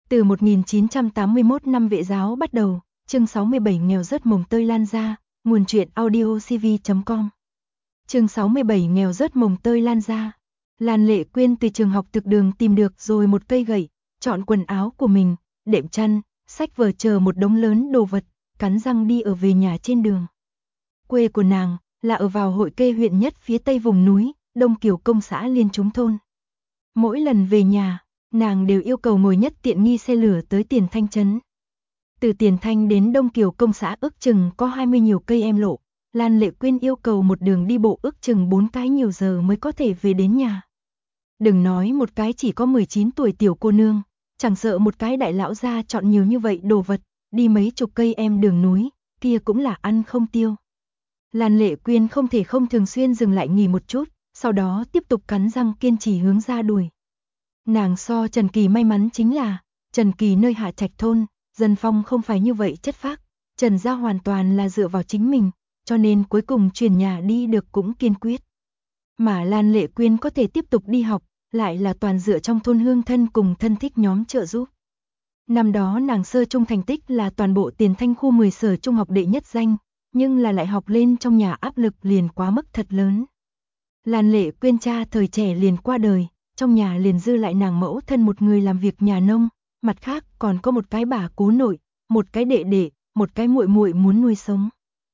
Từ 1981 năm Vệ giáo bắt đầu, chương 67 nghèo rớt mồng tơi lan ra, nguồn truyện audiocv.com. Chương 67 nghèo rớt mồng tơi lan ra. Lan Lệ Quyên từ trường học thực đường tìm được rồi một cây gậy, chọn quần áo của mình, đệm chăn, sách vở chờ một đống lớn đồ vật, cắn răng đi ở về nhà trên đường. Quê của nàng là ở vào Hội Kê huyện nhất phía tây vùng núi, Đông Kiều Công xã Liên Chúng thôn. Mỗi lần về nhà, nàng đều yêu cầu ngồi nhất tiện nghi xe lửa tới Tiền Thanh trấn. Từ Tiền Thanh đến Đông Kiều Công xã ước chừng có 20 nhiều cây em lộ, Lan Lệ Quyên yêu cầu một đường đi bộ ước chừng 4 cái nhiều giờ mới có thể về đến nhà. Đừng nói một cái chỉ có 19 tuổi tiểu cô nương, chẳng sợ một cái đại lão gia chọn nhiều như vậy đồ vật, đi mấy chục cây em đường núi, kia cũng là ăn không tiêu. Lan Lệ Quyên không thể không thường xuyên dừng lại nghỉ một chút, sau đó tiếp tục cắn răng kiên trì hướng ra đuổi. Nàng so Trần Kỳ may mắn chính là, Trần Kỳ nơi Hạ Trạch thôn, dân phong không phải như vậy chất phác, Trần gia hoàn toàn là dựa vào chính mình, cho nên cuối cùng chuyển nhà đi được cũng kiên quyết. Mà Lan Lệ Quyên có thể tiếp tục đi học, lại là toàn dựa trong thôn hương thân cùng thân thích nhóm trợ giúp. Năm đó nàng sơ trung thành tích là toàn bộ Tiền Thanh khu 10 sở trung học đệ nhất danh, nhưng là lại học lên trong nhà áp lực liền quá mức thật lớn. Lan Lệ Quyên cha thời trẻ liền qua đời, trong nhà liền dư lại nàng mẫu thân một người làm việc nhà nông, mặt khác còn có một cái bà cố nội, một cái đệ đệ, một cái muội muội muốn nuôi sống.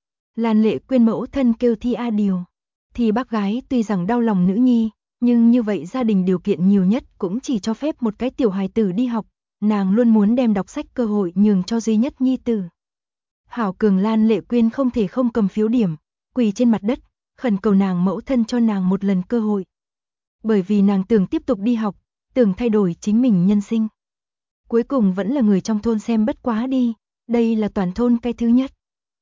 Lan Lệ Quyên mẫu thân kêu Thi A Điều. Thì bác gái tuy rằng đau lòng nữ nhi, nhưng như vậy gia đình điều kiện nhiều nhất cũng chỉ cho phép một cái tiểu hài tử đi học, nàng luôn muốn đem đọc sách cơ hội nhường cho duy nhất nhi tử. Hảo cường Lan Lệ Quyên không thể không cầm phiếu điểm, quỳ trên mặt đất, khẩn cầu nàng mẫu thân cho nàng một lần cơ hội. Bởi vì nàng tưởng tiếp tục đi học, tưởng thay đổi chính mình nhân sinh. Cuối cùng vẫn là người trong thôn xem bất quá đi, đây là toàn thôn cái thứ nhất.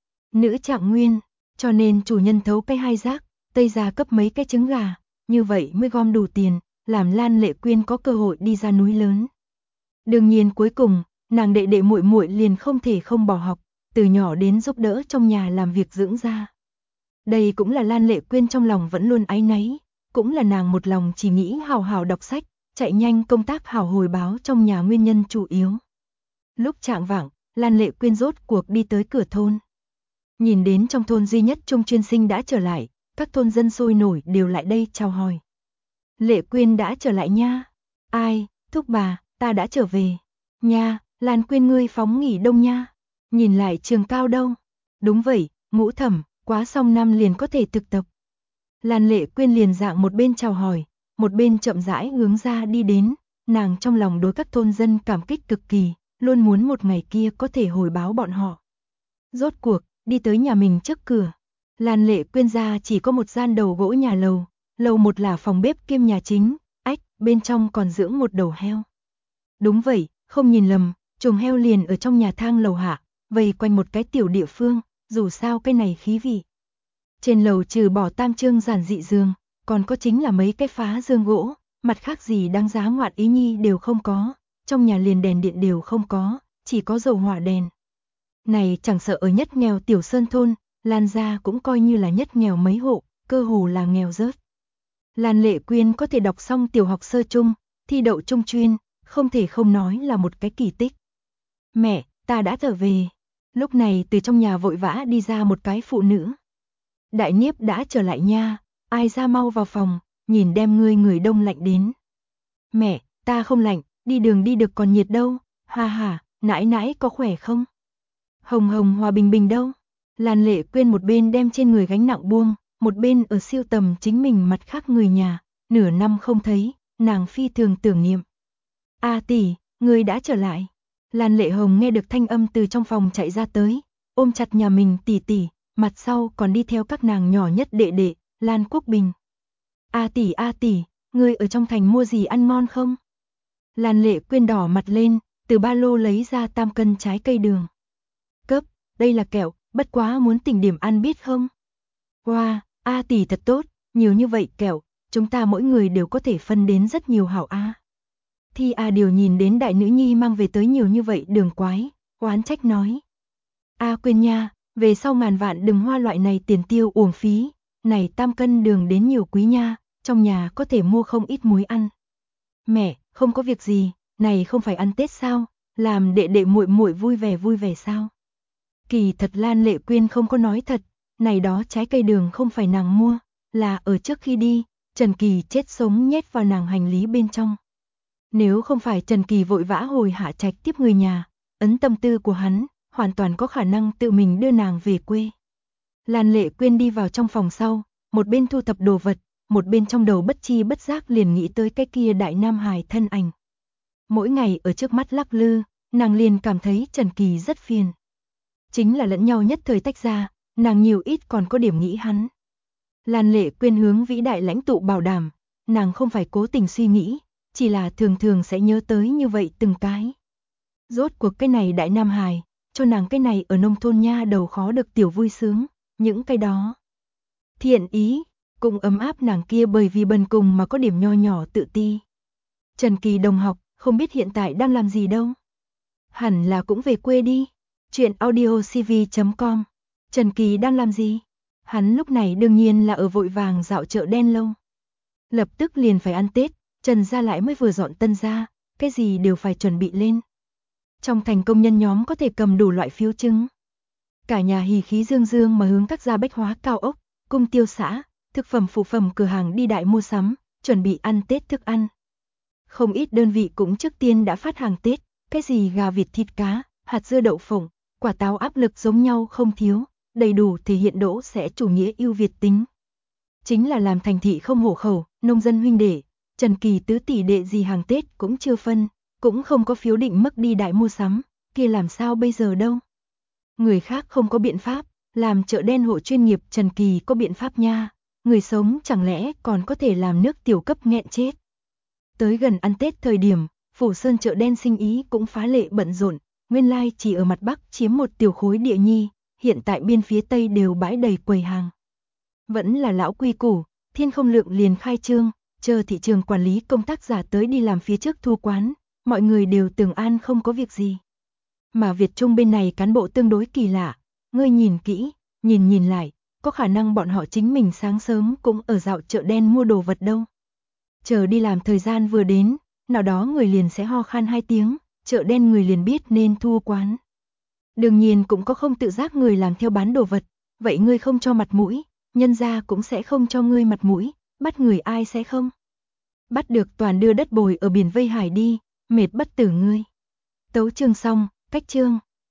Nữ trạng nguyên, cho nên chủ nhân thấu cái 2 rác, Tây gia cấp mấy cái trứng gà, như vậy mới gom đủ tiền, làm Lan Lệ Quyên có cơ hội đi ra núi lớn. Đương nhiên cuối cùng, nàng đệ đệ muội muội liền không thể không bỏ học, từ nhỏ đến giúp đỡ trong nhà làm việc dưỡng da. Đây cũng là Lan Lệ Quyên trong lòng vẫn luôn áy náy, cũng là nàng một lòng chỉ nghĩ hào hào đọc sách, chạy nhanh công tác hào hồi báo trong nhà nguyên nhân chủ yếu. Lúc chạng vạng, Lan Lệ Quyên rốt cuộc đi tới cửa thôn. Nhìn đến trong thôn duy nhất Trung chuyên sinh đã trở lại, các thôn dân sôi nổi đều lại đây chào hỏi. Lệ Quyên đã trở lại nha. Ai, thúc bà, ta đã trở về. Nha, Lan Quyên ngươi phóng nghỉ đông nha. Nhìn lại trường cao đâu. Đúng vậy, Ngũ Thẩm, quá xong năm liền có thể thực tập. Lan Lệ Quyên liền dạng một bên chào hỏi, một bên chậm rãi hướng ra đi đến, nàng trong lòng đối các thôn dân cảm kích cực kỳ, luôn muốn một ngày kia có thể hồi báo bọn họ. Rốt cuộc, đi tới nhà mình trước cửa. Lan Lệ Quyên ra chỉ có một gian đầu gỗ nhà lầu, lầu một là phòng bếp kiêm nhà chính, bên trong còn dưỡng một đầu heo. Đúng vậy, không nhìn lầm, chuồng heo liền ở trong nhà thang lầu hạ, vây quanh một cái tiểu địa phương, dù sao cái này khí vị. Trên lầu trừ bỏ tam trương giản dị giường, còn có chính là mấy cái phá giường gỗ, mặt khác gì đáng giá ngoạn ý nhi đều không có, trong nhà liền đèn điện đều không có, chỉ có dầu hỏa đèn. Này chẳng sợ ở nhất nghèo tiểu sơn thôn, Lan gia cũng coi như là nhất nghèo mấy hộ, cơ hồ là nghèo rớt. Lan Lệ Quyên có thể đọc xong tiểu học sơ trung, thi đậu trung chuyên, không thể không nói là một cái kỳ tích. Mẹ, ta đã trở về. Lúc này từ trong nhà vội vã đi ra một cái phụ nữ. Đại Niếp đã trở lại nha, ai ra mau vào phòng, nhìn đem ngươi người đông lạnh đến. Mẹ, ta không lạnh, đi đường đi được còn nhiệt đâu, ha ha, nãi nãi có khỏe không? Hồng Hồng Hòa Bình Bình đâu? Lan Lệ Quyên một bên đem trên người gánh nặng buông, một bên ở siêu tầm chính mình mặt khác người nhà, nửa năm không thấy, nàng phi thường tưởng niệm. A tỷ, ngươi đã trở lại. Lan Lệ Hồng nghe được thanh âm từ trong phòng chạy ra tới, ôm chặt nhà mình tỷ tỷ, mặt sau còn đi theo các nàng nhỏ nhất đệ đệ, Lan Quốc Bình. A tỷ, ngươi ở trong thành mua gì ăn ngon không? Lan Lệ Quyên đỏ mặt lên, từ ba lô lấy ra 3 cân trái cây đường. Cấp, đây là kẹo, bất quá muốn tỉnh điểm ăn biết không? Wow, A tỷ thật tốt, nhiều như vậy kẹo, chúng ta mỗi người đều có thể phân đến rất nhiều hảo A. Thi A Điều nhìn đến đại nữ nhi mang về tới nhiều như vậy đường quái, oán trách nói. A Quyên nha, về sau ngàn vạn đừng hoa loại này tiền tiêu uổng phí, này 3 cân đường đến nhiều quý nha, trong nhà có thể mua không ít muối ăn. Mẹ, không có việc gì, này không phải ăn Tết sao, làm đệ đệ muội muội vui vẻ sao? Kỳ thật Lan Lệ Quyên không có nói thật, này đó trái cây đường không phải nàng mua, là ở trước khi đi, Trần Kỳ chết sống nhét vào nàng hành lý bên trong. Nếu không phải Trần Kỳ vội vã hồi Hạ Trạch tiếp người nhà, ấn tâm tư của hắn, hoàn toàn có khả năng tự mình đưa nàng về quê. Lan Lệ Quyên đi vào trong phòng sau, một bên thu thập đồ vật, một bên trong đầu bất chi bất giác liền nghĩ tới cái kia đại nam hài thân ảnh. Mỗi ngày ở trước mắt lắc lư, nàng liền cảm thấy Trần Kỳ rất phiền. Chính là lẫn nhau nhất thời tách ra, nàng nhiều ít còn có điểm nghĩ hắn. Lan Lệ Quyên hướng vĩ đại lãnh tụ bảo đảm, nàng không phải cố tình suy nghĩ, chỉ là thường thường sẽ nhớ tới như vậy từng cái. Rốt cuộc cái này đại nam hài, cho nàng cái này ở nông thôn nha đầu khó được tiểu vui sướng, những cái đó. Thiện ý, cũng ấm áp nàng kia bởi vì bần cùng mà có điểm nho nhỏ tự ti. Trần Kỳ đồng học, không biết hiện tại đang làm gì đâu. Hẳn là cũng về quê đi. Chuyện audiocv.com. Trần Kỳ đang làm gì? Hắn lúc này đương nhiên là ở vội vàng dạo chợ đen lâu. Lập tức liền phải ăn Tết, Trần gia lại mới vừa dọn tân gia, cái gì đều phải chuẩn bị lên. Trong thành công nhân nhóm có thể cầm đủ loại phiếu chứng. Cả nhà hỉ khí dương dương mà hướng các gia bách hóa cao ốc, cung tiêu xã, thực phẩm phụ phẩm cửa hàng đi đại mua sắm, chuẩn bị ăn Tết thức ăn. Không ít đơn vị cũng trước tiên đã phát hàng Tết, cái gì gà vịt thịt cá, hạt dưa đậu phộng, quả táo áp lực giống nhau không thiếu, đầy đủ thể hiện Đỗ sẽ chủ nghĩa ưu việt tính. Chính là làm thành thị không hộ khẩu, nông dân huynh đệ, Trần Kỳ tứ tỷ đệ gì hàng Tết cũng chưa phân, cũng không có phiếu định mức đi đại mua sắm, kia làm sao bây giờ đâu. Người khác không có biện pháp, làm chợ đen hộ chuyên nghiệp Trần Kỳ có biện pháp nha, người sống chẳng lẽ còn có thể làm nước tiểu cấp nghẹn chết. Tới gần ăn Tết thời điểm, Phủ Sơn chợ đen sinh ý cũng phá lệ bận rộn, nguyên lai chỉ ở mặt Bắc chiếm một tiểu khối địa nhi, hiện tại biên phía Tây đều bãi đầy quầy hàng. Vẫn là lão quy củ, Thiên Không Lượng liền khai trương, chờ thị trường quản lý công tác giả tới đi làm phía trước thu quán, mọi người đều tưởng an không có việc gì. Mà Việt Trung bên này cán bộ tương đối kỳ lạ, ngươi nhìn kỹ, nhìn lại, có khả năng bọn họ chính mình sáng sớm cũng ở dạo chợ đen mua đồ vật đâu. Chờ đi làm thời gian vừa đến, nào đó người liền sẽ ho khan 2 tiếng, chợ đen người liền biết nên thu quán. Đương nhiên cũng có không tự giác người làm theo bán đồ vật, vậy ngươi không cho mặt mũi, nhân gia cũng sẽ không cho ngươi mặt mũi, bắt người ai sẽ không. Bắt được toàn đưa đất bồi ở biển Vây Hải đi, mệt bất tử ngươi. Tấu chương xong, cách chương.